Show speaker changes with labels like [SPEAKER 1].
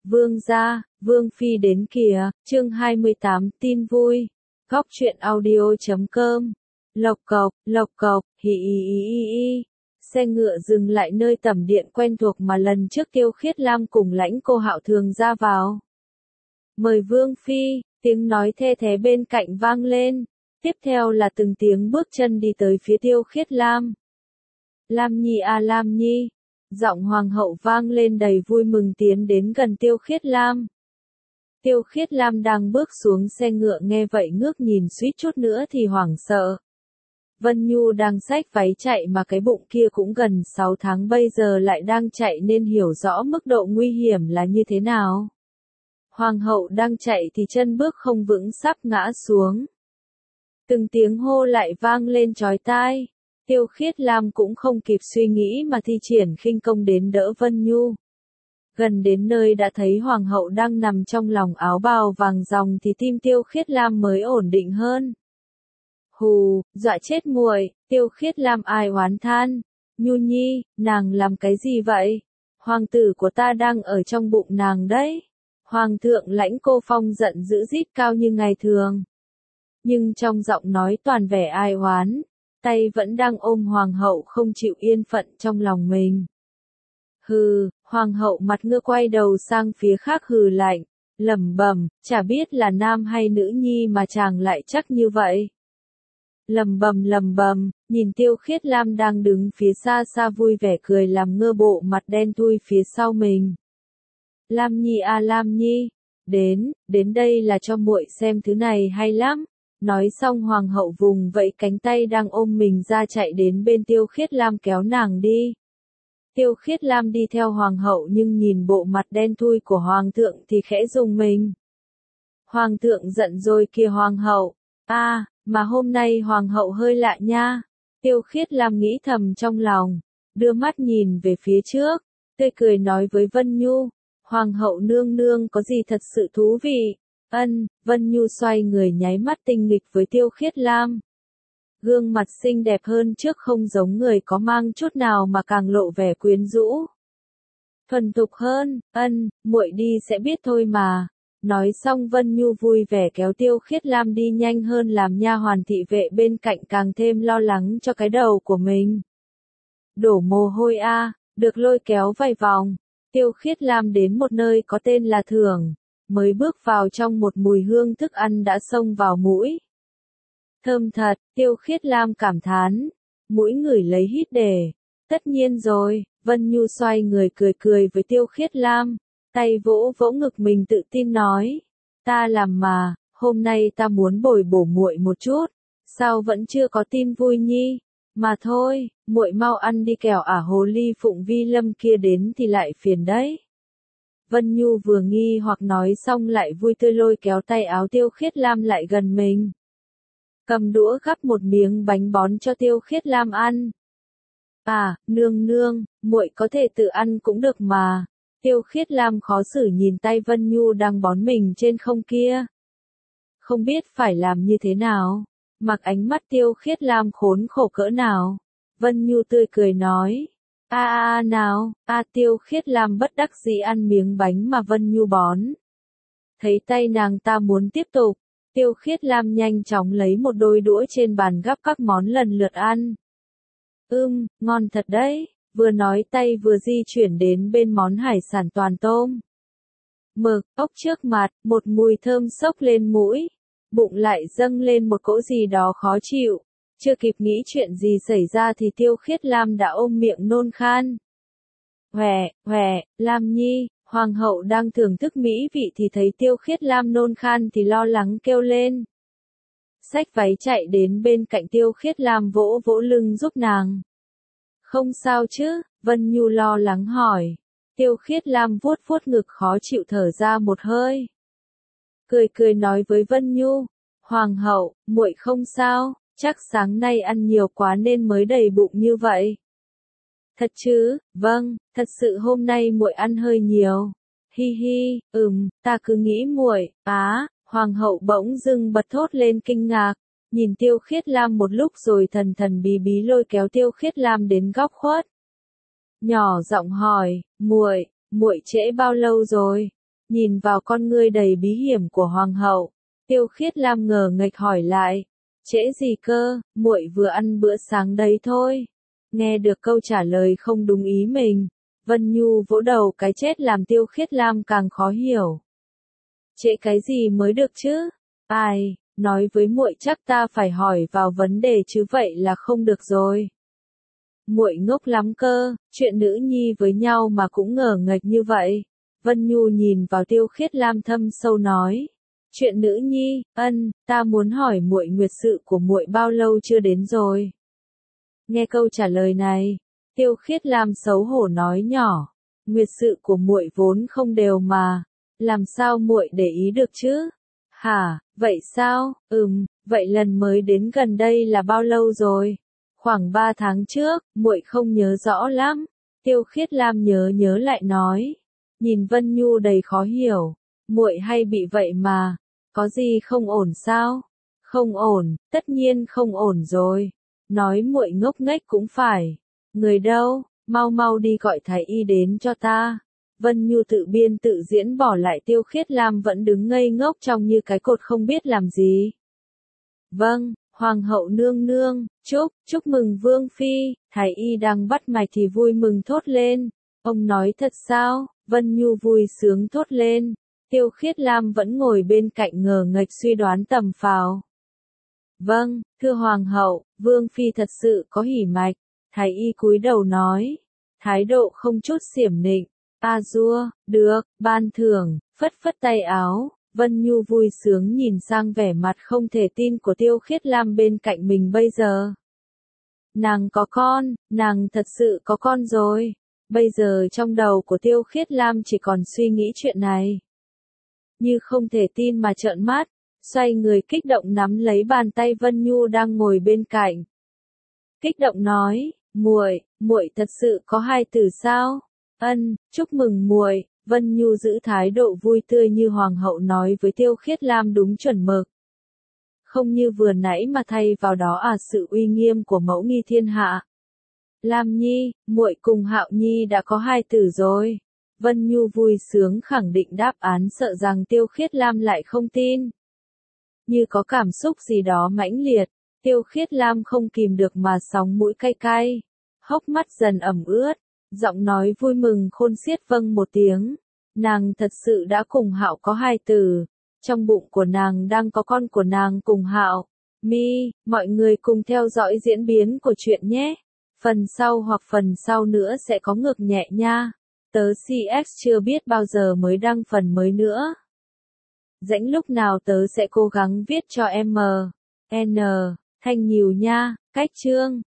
[SPEAKER 1] Vương gia, Vương phi đến kìa, chương 28, tin vui. Góc truyện audio.com. Lộc cộc, hì y. Xe ngựa dừng lại nơi tẩm điện quen thuộc mà lần trước Tiêu Khiết Lam cùng Lãnh Cô Hạo thường ra vào. Mời Vương phi, tiếng nói the thé bên cạnh vang lên. Tiếp theo là từng tiếng bước chân đi tới phía Tiêu Khiết Lam. Lam Nhi à Lam Nhi. Giọng hoàng hậu vang lên đầy vui mừng tiến đến gần Tiêu Khiết Lam. Tiêu Khiết Lam đang bước xuống xe ngựa nghe vậy ngước nhìn suýt chút nữa thì hoảng sợ. Vân Nhu đang xách váy chạy mà cái bụng kia cũng gần 6 tháng bây giờ lại đang chạy nên hiểu rõ mức độ nguy hiểm là như thế nào. Hoàng hậu đang chạy thì chân bước không vững sắp ngã xuống. Từng tiếng hô lại vang lên chói tai. Tiêu Khiết Lam cũng không kịp suy nghĩ mà thi triển khinh công đến đỡ Vân Nhu. Gần đến nơi đã thấy hoàng hậu đang nằm trong lòng áo bào vàng ròng thì tim Tiêu Khiết Lam mới ổn định hơn. Hù, dọa chết muội, Tiêu Khiết Lam ai oán than. Nhu Nhi, nàng làm cái gì vậy? Hoàng tử của ta đang ở trong bụng nàng đấy. Hoàng thượng Lãnh Cô Phong giận dữ rít cao như ngày thường. Nhưng trong giọng nói toàn vẻ ai oán. Tay vẫn đang ôm hoàng hậu không chịu yên phận trong lòng mình. Hừ, hoàng hậu mặt ngựa quay đầu sang phía khác hừ lạnh, lẩm bẩm, chả biết là nam hay nữ nhi mà chàng lại chắc như vậy. Lẩm bẩm, nhìn Tiêu Khiết Lam đang đứng phía xa xa vui vẻ cười làm ngơ bộ mặt đen thui phía sau mình. Lam Nhi à Lam Nhi, đến đây là cho muội xem thứ này hay lắm. Nói xong hoàng hậu vùng vẫy cánh tay đang ôm mình ra chạy đến bên Tiêu Khiết Lam kéo nàng đi. Tiêu Khiết Lam đi theo hoàng hậu nhưng nhìn bộ mặt đen thui của hoàng thượng thì khẽ rùng mình. Hoàng thượng giận rồi kìa hoàng hậu. Mà hôm nay hoàng hậu hơi lạ nha. Tiêu Khiết Lam nghĩ thầm trong lòng, đưa mắt nhìn về phía trước, tươi cười nói với Vân Nhu, hoàng hậu nương nương có gì thật sự thú vị. Vân Nhu xoay người nháy mắt tinh nghịch với Tiêu Khiết Lam. Gương mặt xinh đẹp hơn trước không giống người có mang chút nào mà càng lộ vẻ quyến rũ. Thuần thục hơn, muội đi sẽ biết thôi mà. Nói xong Vân Nhu vui vẻ kéo Tiêu Khiết Lam đi nhanh hơn làm nha hoàn thị vệ bên cạnh càng thêm lo lắng cho cái đầu của mình. Đổ mồ hôi được lôi kéo vài vòng. Tiêu Khiết Lam đến một nơi có tên là Thưởng. Mới bước vào trong một mùi hương thức ăn đã xông vào mũi. Thơm thật, Tiêu Khiết Lam cảm thán. Mũi ngửi lấy hít để. Tất nhiên rồi, Vân Nhu xoay người cười với Tiêu Khiết Lam. Tay vỗ ngực mình tự tin nói. Ta làm mà, hôm nay ta muốn bồi bổ muội một chút. Sao vẫn chưa có tin vui nhi? Mà thôi, muội mau ăn đi kẻo hồ ly Phụng Vi Lâm kia đến thì lại phiền đấy. Vân Nhu vừa nghi hoặc nói xong lại vui tươi lôi kéo tay áo Tiêu Khiết Lam lại gần mình. Cầm đũa gắp một miếng bánh bón cho Tiêu Khiết Lam ăn. Nương, muội có thể tự ăn cũng được mà. Tiêu Khiết Lam khó xử nhìn tay Vân Nhu đang bón mình trên không kia. Không biết phải làm như thế nào. Mặc ánh mắt Tiêu Khiết Lam khốn khổ cỡ nào. Vân Nhu tươi cười nói. Nào, Tiêu Khiết Lam bất đắc dĩ ăn miếng bánh mà Vân Nhu bón. Thấy tay nàng ta muốn tiếp tục, Tiêu Khiết Lam nhanh chóng lấy một đôi đũa trên bàn gắp các món lần lượt ăn. Ngon thật đấy, vừa nói tay vừa di chuyển đến bên món hải sản toàn tôm. Mực, ốc trước mặt, một mùi thơm xốc lên mũi, bụng lại dâng lên một cỗ gì đó khó chịu. Chưa kịp nghĩ chuyện gì xảy ra thì Tiêu Khiết Lam đã ôm miệng nôn khan. Lam Nhi, hoàng hậu đang thưởng thức mỹ vị thì thấy Tiêu Khiết Lam nôn khan thì lo lắng kêu lên. Xách váy chạy đến bên cạnh Tiêu Khiết Lam vỗ lưng giúp nàng. Không sao chứ, Vân Nhu lo lắng hỏi. Tiêu Khiết Lam vuốt ngực khó chịu thở ra một hơi. Cười nói với Vân Nhu, hoàng hậu, muội không sao. Chắc sáng nay ăn nhiều quá nên mới đầy bụng như vậy. Thật chứ? Vâng, thật sự hôm nay muội ăn hơi nhiều. Hi, ta cứ nghĩ muội. Hoàng hậu bỗng dưng bật thốt lên kinh ngạc, nhìn Tiêu Khiết Lam một lúc rồi thần bí lôi kéo Tiêu Khiết Lam đến góc khuất. Nhỏ giọng hỏi, muội trễ bao lâu rồi? Nhìn vào con ngươi đầy bí hiểm của hoàng hậu, Tiêu Khiết Lam ngờ nghệch hỏi lại, trễ gì cơ, muội vừa ăn bữa sáng đấy thôi. Nghe được câu trả lời không đúng ý mình, Vân Nhu vỗ đầu cái chết làm Tiêu Khiết Lam càng khó hiểu. Trễ cái gì mới được chứ? Ai, nói với muội chắc ta phải hỏi vào vấn đề chứ vậy là không được rồi. Muội ngốc lắm cơ, chuyện nữ nhi với nhau mà cũng ngờ nghệch như vậy. Vân Nhu nhìn vào Tiêu Khiết Lam thâm sâu nói, chuyện nữ nhi, ta muốn hỏi muội nguyệt sự của muội bao lâu chưa đến rồi. Nghe câu trả lời này, Tiêu Khiết Lam xấu hổ nói nhỏ, nguyệt sự của muội vốn không đều mà, làm sao muội để ý được chứ? Hả, vậy sao? Vậy lần mới đến gần đây là bao lâu rồi? Khoảng 3 tháng trước, muội không nhớ rõ lắm. Tiêu Khiết Lam nhớ lại nói, nhìn Vân Nhu đầy khó hiểu, muội hay bị vậy mà, có gì không ổn sao? Không ổn, tất nhiên không ổn rồi. Nói muội ngốc nghếch cũng phải. Người đâu, mau đi gọi thái y đến cho ta. Vân Nhu tự biên tự diễn bỏ lại Tiêu Khiết Lam vẫn đứng ngây ngốc trông như cái cột không biết làm gì. Vâng, Hoàng hậu nương nương, chúc mừng Vương Phi, thái y đang bắt mạch thì vui mừng thốt lên. Ông nói thật sao? Vân Nhu vui sướng thốt lên. Tiêu Khiết Lam vẫn ngồi bên cạnh ngờ nghệch suy đoán tầm phào. Vâng, thưa Hoàng hậu, Vương Phi thật sự có hỉ mạch. Thái y cúi đầu nói. Thái độ không chút xiểm nịnh. A dua, được, ban thưởng, phất tay áo. Vân Nhu vui sướng nhìn sang vẻ mặt không thể tin của Tiêu Khiết Lam bên cạnh mình bây giờ. Nàng có con, nàng thật sự có con rồi. Bây giờ trong đầu của Tiêu Khiết Lam chỉ còn suy nghĩ chuyện này. Như không thể tin mà trợn mắt, xoay người kích động nắm lấy bàn tay Vân Nhu đang ngồi bên cạnh. Kích động nói, muội thật sự có hai tử sao? Chúc mừng muội. Vân Nhu giữ thái độ vui tươi như hoàng hậu nói với Tiêu Khiết Lam đúng chuẩn mực. Không như vừa nãy mà thay vào đó sự uy nghiêm của mẫu nghi thiên hạ. Lam Nhi, muội cùng Hạo Nhi đã có hai tử rồi. Vân Nhu vui sướng khẳng định đáp án sợ rằng Tiêu Khiết Lam lại không tin. Như có cảm xúc gì đó mãnh liệt, Tiêu Khiết Lam không kìm được mà sóng mũi cay cay. Hốc mắt dần ẩm ướt, giọng nói vui mừng khôn xiết vâng một tiếng. Nàng thật sự đã cùng Hạo có hai tử. Trong bụng của nàng đang có con của nàng cùng Hạo. Mọi người cùng theo dõi diễn biến của chuyện nhé. Phần sau hoặc phần sau nữa sẽ có ngược nhẹ nha. Tớ CX chưa biết bao giờ mới đăng phần mới nữa. Rảnh lúc nào tớ sẽ cố gắng viết cho M, N, Thanh nhiều nha. Cách chương